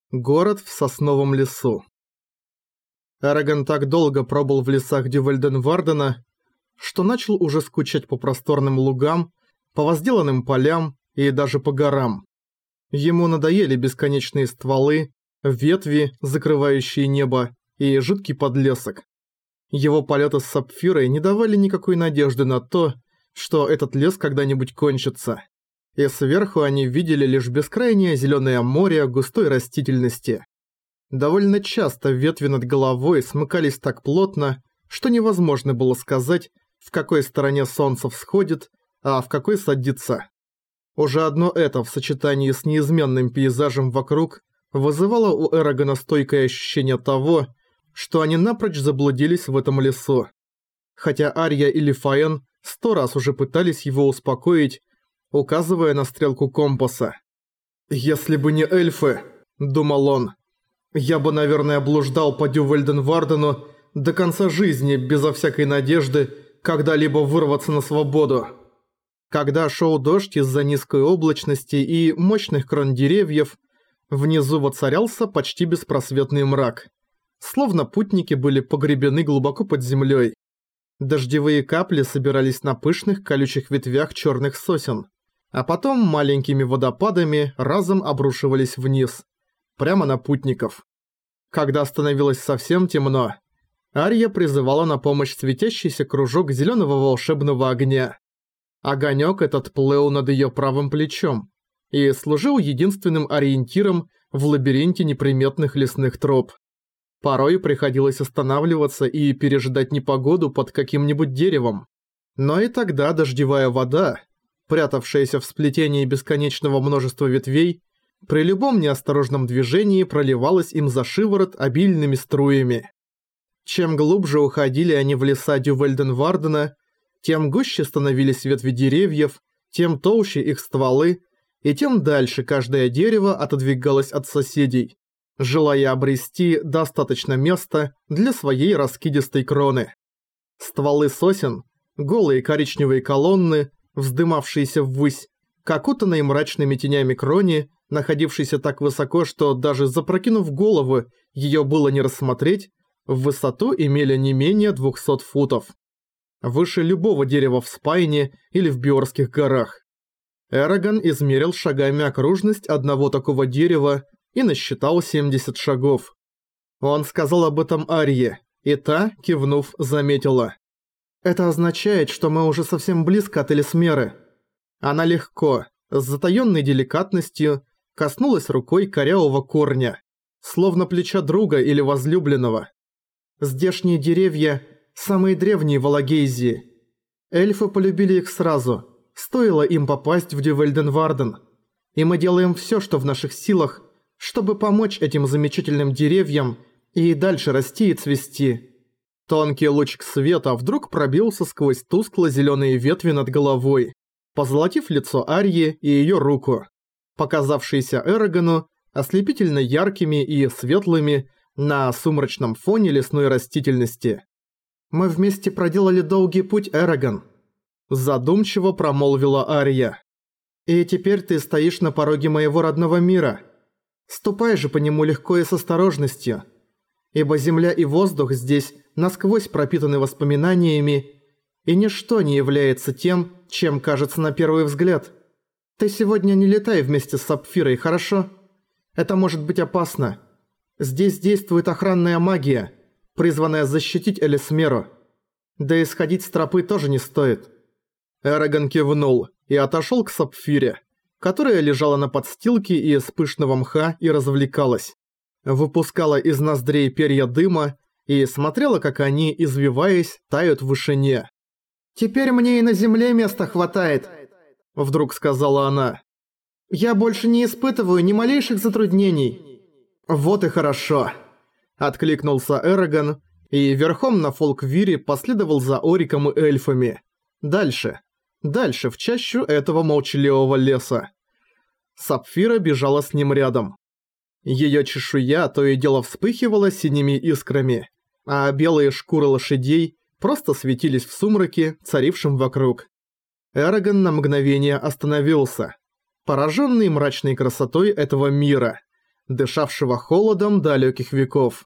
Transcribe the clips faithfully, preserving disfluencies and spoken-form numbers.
Город в сосновом лесу. Эрагон так долго пробыл в лесах Дювальден-Вардена, что начал уже скучать по просторным лугам, по возделанным полям и даже по горам. Ему надоели бесконечные стволы, ветви, закрывающие небо, и жуткий подлесок. Его полеты с Сапфирой не давали никакой надежды на то, что этот лес когда-нибудь кончится. И сверху они видели лишь бескрайнее зеленое море густой растительности. Довольно часто ветви над головой смыкались так плотно, что невозможно было сказать, в какой стороне солнце всходит, а в какой садится. Уже одно это в сочетании с неизменным пейзажем вокруг вызывало у Эрагона стойкое ощущение того, что они напрочь заблудились в этом лесу. Хотя Арья и Лифаэн сто раз уже пытались его успокоить, указывая на стрелку компаса. «Если бы не эльфы», — думал он, — «я бы, наверное, блуждал по Дювальден-Вардену до конца жизни безо всякой надежды когда-либо вырваться на свободу». Когда шел дождь из-за низкой облачности и мощных крон деревьев, внизу воцарялся почти беспросветный мрак. Словно путники были погребены глубоко под землей. Дождевые капли собирались на пышных колючих ветвях черных сосен, а потом маленькими водопадами разом обрушивались вниз, прямо на путников. Когда становилось совсем темно, Арья призывала на помощь светящийся кружок зеленого волшебного огня. Огонек этот плыл над ее правым плечом и служил единственным ориентиром в лабиринте неприметных лесных троп. Порой приходилось останавливаться и пережидать непогоду под каким-нибудь деревом. Но и тогда дождевая вода, прятавшаяся в сплетении бесконечного множества ветвей, при любом неосторожном движении проливалась им за шиворот обильными струями. Чем глубже уходили они в леса Дювальден-Вардена, тем гуще становились ветви деревьев, тем толще их стволы, и тем дальше каждое дерево отодвигалось от соседей, желая обрести достаточно места для своей раскидистой кроны. Стволы сосен, голые коричневые колонны, вздымавшиеся ввысь, к окутанной мрачными тенями кроне, находившейся так высоко, что даже запрокинув голову, ее было не рассмотреть, в высоту имели не менее двухсот футов. Выше любого дерева в Спайне или в Биорских горах. Эрагон измерил шагами окружность одного такого дерева и насчитал семьдесят шагов. Он сказал об этом Арье, и та, кивнув, заметила. «Это означает, что мы уже совсем близко от Элисмеры». Она легко, с затаённой деликатностью, коснулась рукой корявого корня, словно плеча друга или возлюбленного. «Здешние деревья – самые древние в Алагейзии. Эльфы полюбили их сразу, стоило им попасть в Дювальден-Варден. И мы делаем всё, что в наших силах, чтобы помочь этим замечательным деревьям и дальше расти и цвести». Тонкий лучик света вдруг пробился сквозь тускло-зелёные ветви над головой, позолотив лицо Арьи и её руку, показавшиеся Эрагону ослепительно яркими и светлыми на сумрачном фоне лесной растительности. «Мы вместе проделали долгий путь, Эрагон», – задумчиво промолвила Арья. «И теперь ты стоишь на пороге моего родного мира. Ступай же по нему легко и с осторожностью, ибо земля и воздух здесь насквозь пропитаны воспоминаниями, и ничто не является тем, чем кажется на первый взгляд. Ты сегодня не летай вместе с Сапфирой, хорошо? Это может быть опасно. Здесь действует охранная магия, призванная защитить Элисмеру. Да и сходить с тропы тоже не стоит». Эрагон кивнул и отошел к Сапфире, которая лежала на подстилке из пышного мха и развлекалась. Выпускала из ноздрей перья дыма и смотрела, как они, извиваясь, тают в вышине. «Теперь мне и на земле места хватает», – вдруг сказала она. «Я больше не испытываю ни малейших затруднений». «Вот и хорошо», – откликнулся Эрагон и верхом на Фолквире последовал за Ориком и эльфами. Дальше, дальше в чащу этого молчаливого леса. Сапфира бежала с ним рядом. Её чешуя то и дело вспыхивала синими искрами, а белые шкуры лошадей просто светились в сумраке, царившем вокруг. Эрагон на мгновение остановился, поражённый мрачной красотой этого мира, дышавшего холодом далеких веков.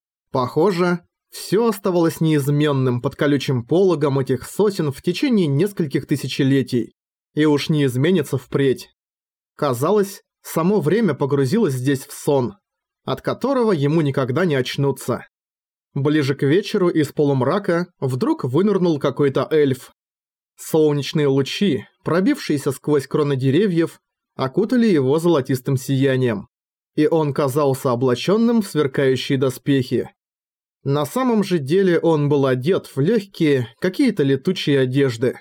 Похоже, все оставалось неизменным под колючим пологом этих сосен в течение нескольких тысячелетий, и уж не изменится впредь. Казалось, само время погрузилось здесь в сон, от которого ему никогда не очнуться. Ближе к вечеру из полумрака вдруг вынырнул какой-то эльф. Солнечные лучи, пробившиеся сквозь кроны деревьев, окутали его золотистым сиянием, и он казался облаченным в сверкающие доспехи. На самом же деле он был одет в легкие, какие-то летучие одежды.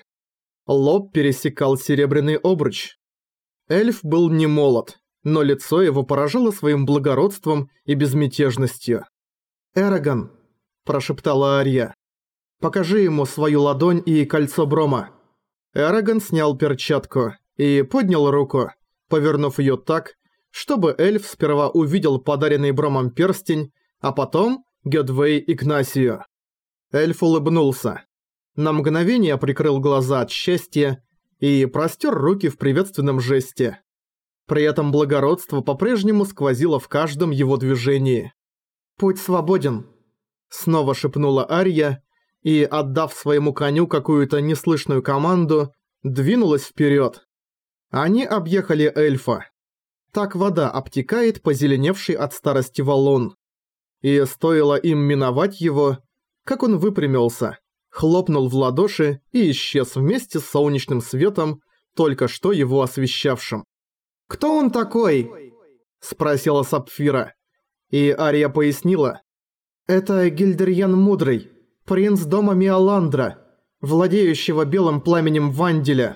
Лоб пересекал серебряный обруч. Эльф был не молод, но лицо его поражало своим благородством и безмятежностью. «Эрагон», – прошептала Ария, – «покажи ему свою ладонь и кольцо Брома». Эрагон снял перчатку и поднял руку, повернув ее так, чтобы эльф сперва увидел подаренный Бромом перстень, а потом Гёдвей Игнасию. Эльф улыбнулся. На мгновение прикрыл глаза от счастья и простер руки в приветственном жесте. При этом благородство по-прежнему сквозило в каждом его движении. «Путь свободен», — снова шепнула Ария и, отдав своему коню какую-то неслышную команду, двинулась вперед. Они объехали эльфа. Так вода обтекает позеленевший от старости валун. И стоило им миновать его, как он выпрямился, хлопнул в ладоши и исчез вместе с солнечным светом, только что его освещавшим. «Кто он такой?» – спросила Сапфира. И Ария пояснила. «Это Гильдерьян Мудрый, принц дома Миоландра, владеющего белым пламенем Ванделя.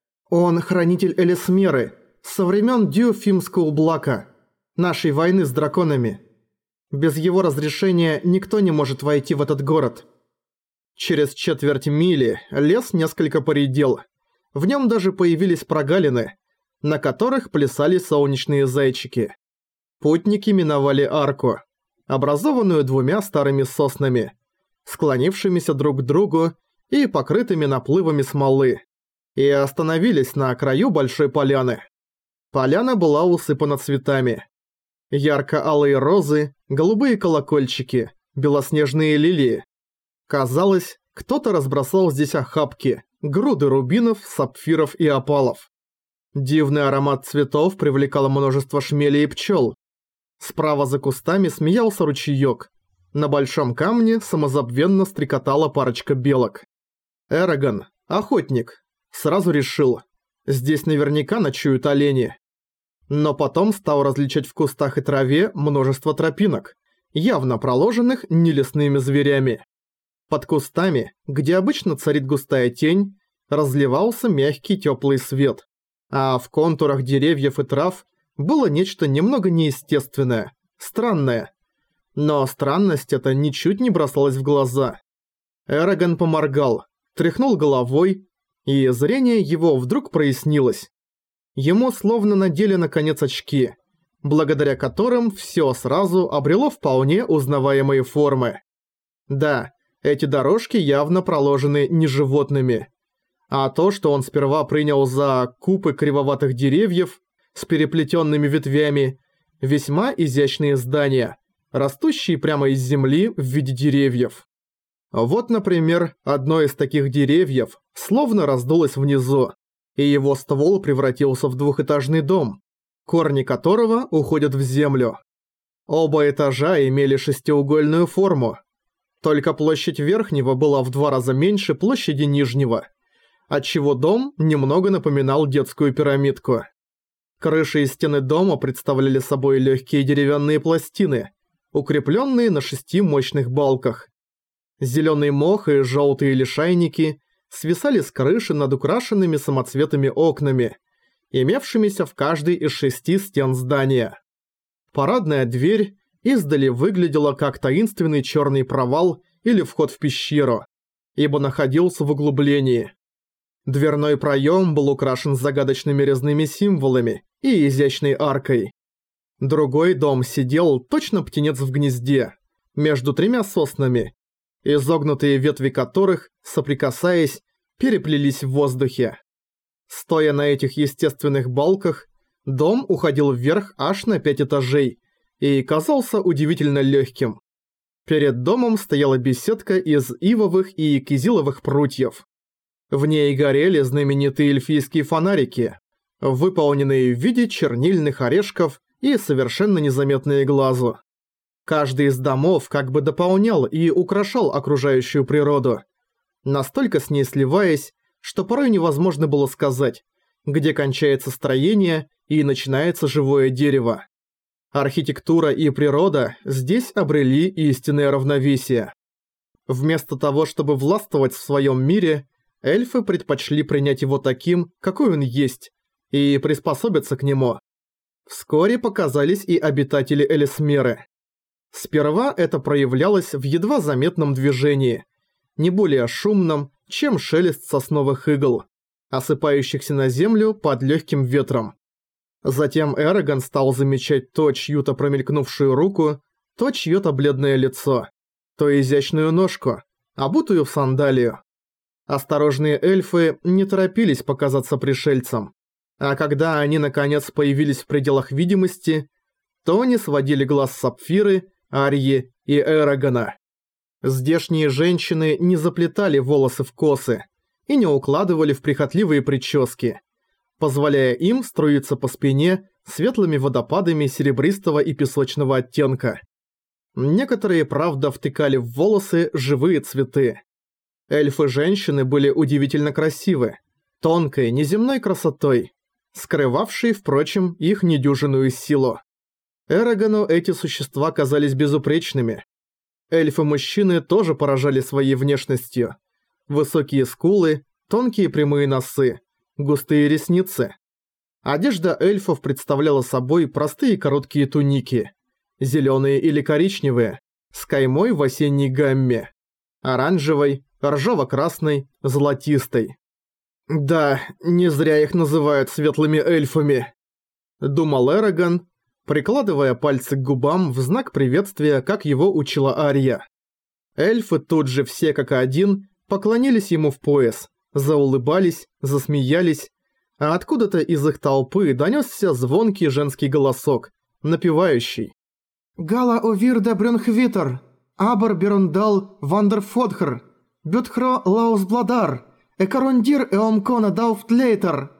Он хранитель Элисмеры, со времен Дюфимского Блака, нашей войны с драконами. Без его разрешения никто не может войти в этот город». Через четверть мили лес несколько поредел. В нем даже появились прогалины, на которых плясали солнечные зайчики. Путники миновали арку, образованную двумя старыми соснами, склонившимися друг к другу и покрытыми наплывами смолы, и остановились на краю большой поляны. Поляна была усыпана цветами. Ярко-алые розы, голубые колокольчики, белоснежные лилии. Казалось, кто-то разбросал здесь охапки, груды рубинов, сапфиров и опалов. Дивный аромат цветов привлекал множество шмелей и пчел. Справа за кустами смеялся ручеёк. На большом камне самозабвенно стрекотала парочка белок. Эрагон, охотник, сразу решил, здесь наверняка ночуют олени. Но потом стал различать в кустах и траве множество тропинок, явно проложенных нелесными зверями. Под кустами, где обычно царит густая тень, разливался мягкий теплый свет, а в контурах деревьев и трав было нечто немного неестественное, странное. Но странность эта ничуть не бросалась в глаза. Эрагон поморгал, тряхнул головой, и зрение его вдруг прояснилось. Ему словно надели наконец очки, благодаря которым все сразу обрело вполне узнаваемые формы. Да, эти дорожки явно проложены не животными. А то, что он сперва принял за купы кривоватых деревьев с переплетенными ветвями, весьма изящные здания, растущие прямо из земли в виде деревьев. Вот, например, одно из таких деревьев словно раздулось внизу, и его ствол превратился в двухэтажный дом, корни которого уходят в землю. Оба этажа имели шестиугольную форму, только площадь верхнего была в два раза меньше площади нижнего, отчего дом немного напоминал детскую пирамидку. Крыши и стены дома представляли собой легкие деревянные пластины, укрепленные на шести мощных балках. Зеленый мох и желтые лишайники свисали с крыши над украшенными самоцветами окнами, имевшимися в каждой из шести стен здания. Парадная дверь издали выглядела как таинственный черный провал или вход в пещеру, ибо находился в углублении. Дверной проем был украшен загадочными резными символами и изящной аркой. Другой дом сидел точно птенец в гнезде, между тремя соснами, изогнутые ветви которых, соприкасаясь, переплелись в воздухе. Стоя на этих естественных балках, дом уходил вверх аж на пять этажей и казался удивительно легким. Перед домом стояла беседка из ивовых и кизиловых прутьев. В ней горели знаменитые эльфийские фонарики, выполненные в виде чернильных орешков и совершенно незаметные глазу. Каждый из домов как бы дополнял и украшал окружающую природу, настолько с ней сливаясь, что порой невозможно было сказать, где кончается строение и начинается живое дерево. Архитектура и природа здесь обрели истинное равновесие. Вместо того, чтобы властвовать в своем мире, эльфы предпочли принять его таким, какой он есть, и приспособиться к нему. Вскоре показались и обитатели Элисмеры. Сперва это проявлялось в едва заметном движении, не более шумном, чем шелест сосновых игл, осыпающихся на землю под легким ветром. Затем Эрагон стал замечать то чью-то промелькнувшую руку, то чьё-то бледное лицо, то изящную ножку, обутую в сандалию. Осторожные эльфы не торопились показаться пришельцам, а когда они наконец появились в пределах видимости, то не сводили глаз с Сапфиры, Арьи и Эрагона. Здешние женщины не заплетали волосы в косы и не укладывали в прихотливые прически, позволяя им струиться по спине светлыми водопадами серебристого и песочного оттенка. Некоторые, правда, втыкали в волосы живые цветы. Эльфы-женщины были удивительно красивы, тонкой, неземной красотой, скрывавшей, впрочем, их недюжинную силу. Эрагону эти существа казались безупречными. Эльфы-мужчины тоже поражали своей внешностью. Высокие скулы, тонкие прямые носы, густые ресницы. Одежда эльфов представляла собой простые короткие туники, зеленые или коричневые, с каймой в осенней гамме, оранжевой, ржаво-красной, золотистой. «Да, не зря их называют светлыми эльфами», — думал Эрагон, прикладывая пальцы к губам в знак приветствия, как его учила Арья. Эльфы тут же все как один поклонились ему в пояс, заулыбались, засмеялись, а откуда-то из их толпы донёсся звонкий женский голосок, напевающий: «Гала овирда брюнхвитер, абр берундал вандерфодхр, бютхро лаусбладар, экарундир эомкона дауфтлейтер».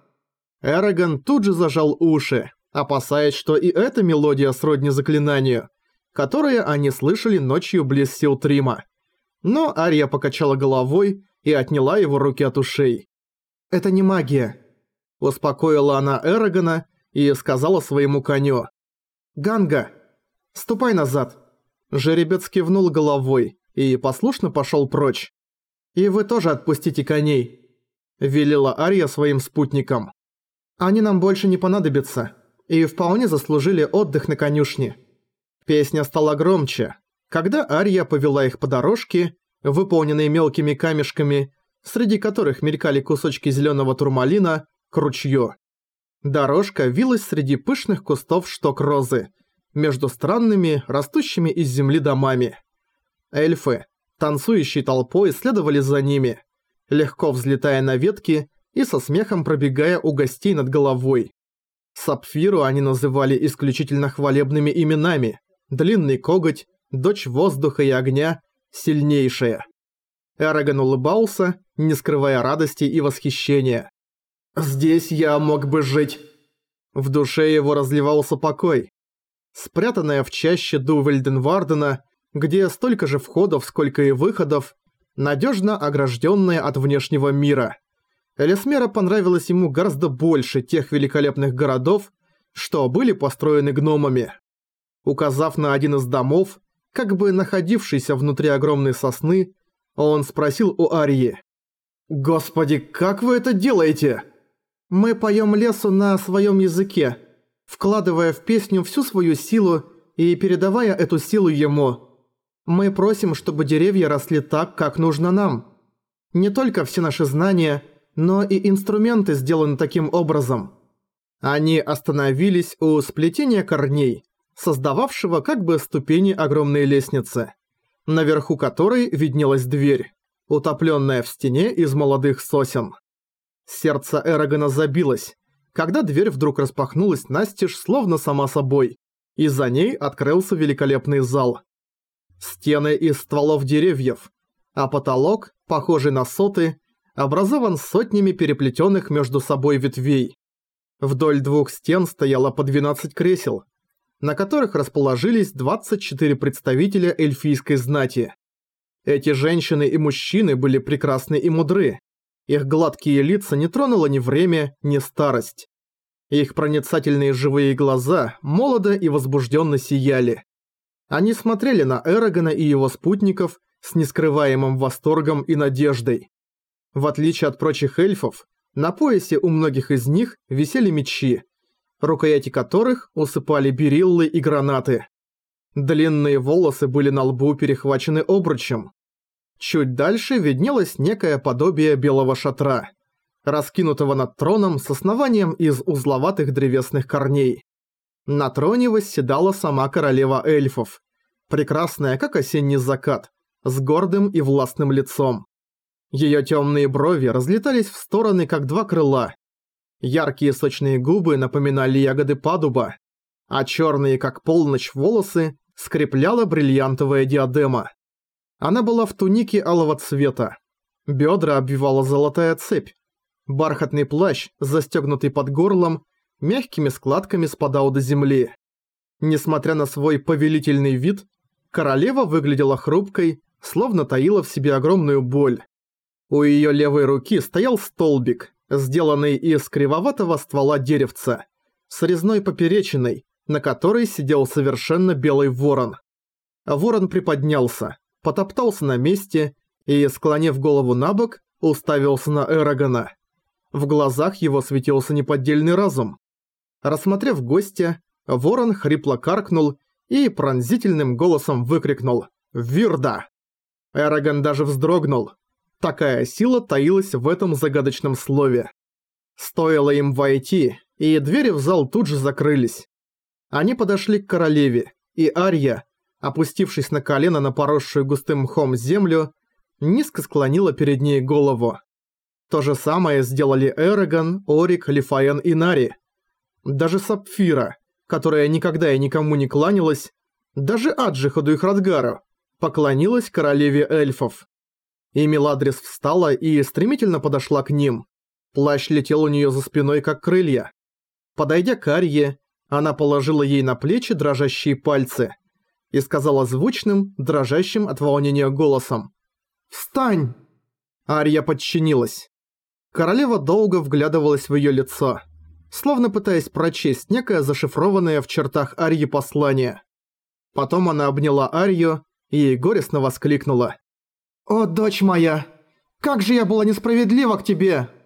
Эрагон тут же зажал уши, опасаясь, что и эта мелодия сродни заклинанию, которое они слышали ночью близ Силтрима. Но Арья покачала головой и отняла его руки от ушей. «Это не магия», — успокоила она Эрагона и сказала своему коню: «Ганга, ступай назад». Жеребец кивнул головой и послушно пошел прочь. «И вы тоже отпустите коней», — велела Арья своим спутникам. «Они нам больше не понадобятся и вполне заслужили отдых на конюшне». Песня стала громче, когда Арья повела их по дорожке, выполненной мелкими камешками, среди которых мелькали кусочки зеленого турмалина, к ручью. Дорожка вилась среди пышных кустов шток-розы, между странными, растущими из земли домами. Эльфы, танцующей толпой, следовали за ними, легко взлетая на ветки и со смехом пробегая у гостей над головой. Сапфиру они называли исключительно хвалебными именами: Длинный коготь, Дочь воздуха и огня, Сильнейшая. Эрагон улыбался, не скрывая радости и восхищения. «Здесь я мог бы жить». В душе его разливался покой. Спрятанная в чаще Дувельденвардена, где столько же входов, сколько и выходов, надежно огражденная от внешнего мира. Элисмера понравилась ему гораздо больше тех великолепных городов, что были построены гномами. Указав на один из домов, как бы находившийся внутри огромной сосны, он спросил у Арьи: «Господи, как вы это делаете?» «Мы поем лесу на своем языке, вкладывая в песню всю свою силу и передавая эту силу ему. Мы просим, чтобы деревья росли так, как нужно нам. Не только все наши знания, но и инструменты сделаны таким образом». Они остановились у сплетения корней, создававшего как бы ступени огромной лестницы, наверху которой виднелась дверь, утопленная в стене из молодых сосен. Сердце Эрагона забилось, когда дверь вдруг распахнулась настежь, словно сама собой, и за ней открылся великолепный зал. Стены из стволов деревьев, а потолок, похожий на соты, образован сотнями переплетенных между собой ветвей. Вдоль двух стен стояло по двенадцать кресел, на которых расположились двадцать четыре представителя эльфийской знати. Эти женщины и мужчины были прекрасны и мудры. Их гладкие лица не тронуло ни время, ни старость. Их проницательные живые глаза молодо и возбужденно сияли. Они смотрели на Эрагона и его спутников с нескрываемым восторгом и надеждой. В отличие от прочих эльфов, на поясе у многих из них висели мечи, рукояти которых усыпали бериллы и гранаты. Длинные волосы были на лбу перехвачены обручем. Чуть дальше виднелось некое подобие белого шатра, раскинутого над троном с основанием из узловатых древесных корней. На троне восседала сама королева эльфов, прекрасная как осенний закат, с гордым и властным лицом. Её тёмные брови разлетались в стороны, как два крыла. Яркие сочные губы напоминали ягоды падуба, а чёрные, как полночь, волосы скрепляла бриллиантовая диадема. Она была в тунике алого цвета. Бёдра обвивала золотая цепь. Бархатный плащ, застёгнутый под горлом, мягкими складками спадал до земли. Несмотря на свой повелительный вид, королева выглядела хрупкой, словно таила в себе огромную боль. У её левой руки стоял столбик, сделанный из кривоватого ствола деревца, с резной поперечиной, на которой сидел совершенно белый ворон. Ворон приподнялся, потоптался на месте и, склонив голову набок, уставился на Эрагона. В глазах его светился неподдельный разум. Рассмотрев гостя, ворон хрипло каркнул и пронзительным голосом выкрикнул «Вирда!». Эрагон даже вздрогнул. Такая сила таилась в этом загадочном слове. Стоило им войти, и двери в зал тут же закрылись. Они подошли к королеве, и Арья, опустившись на колено на поросшую густым мхом землю, низко склонила перед ней голову. То же самое сделали Эрагон, Орик, Лифаен и Нари. Даже Сапфира, которая никогда и никому не кланялась, даже Аджихаду и Храдгару, поклонилась королеве эльфов. И Меладрис встала и стремительно подошла к ним. Плащ летел у неё за спиной, как крылья. Подойдя к Арье, она положила ей на плечи дрожащие пальцы и сказала звучным, дрожащим от волнения голосом: «Встань!». Арья подчинилась. Королева долго вглядывалась в её лицо, словно пытаясь прочесть некое зашифрованное в чертах Арьи послание. Потом она обняла Арью и горестно воскликнула: «О, дочь моя, как же я была несправедлива к тебе!»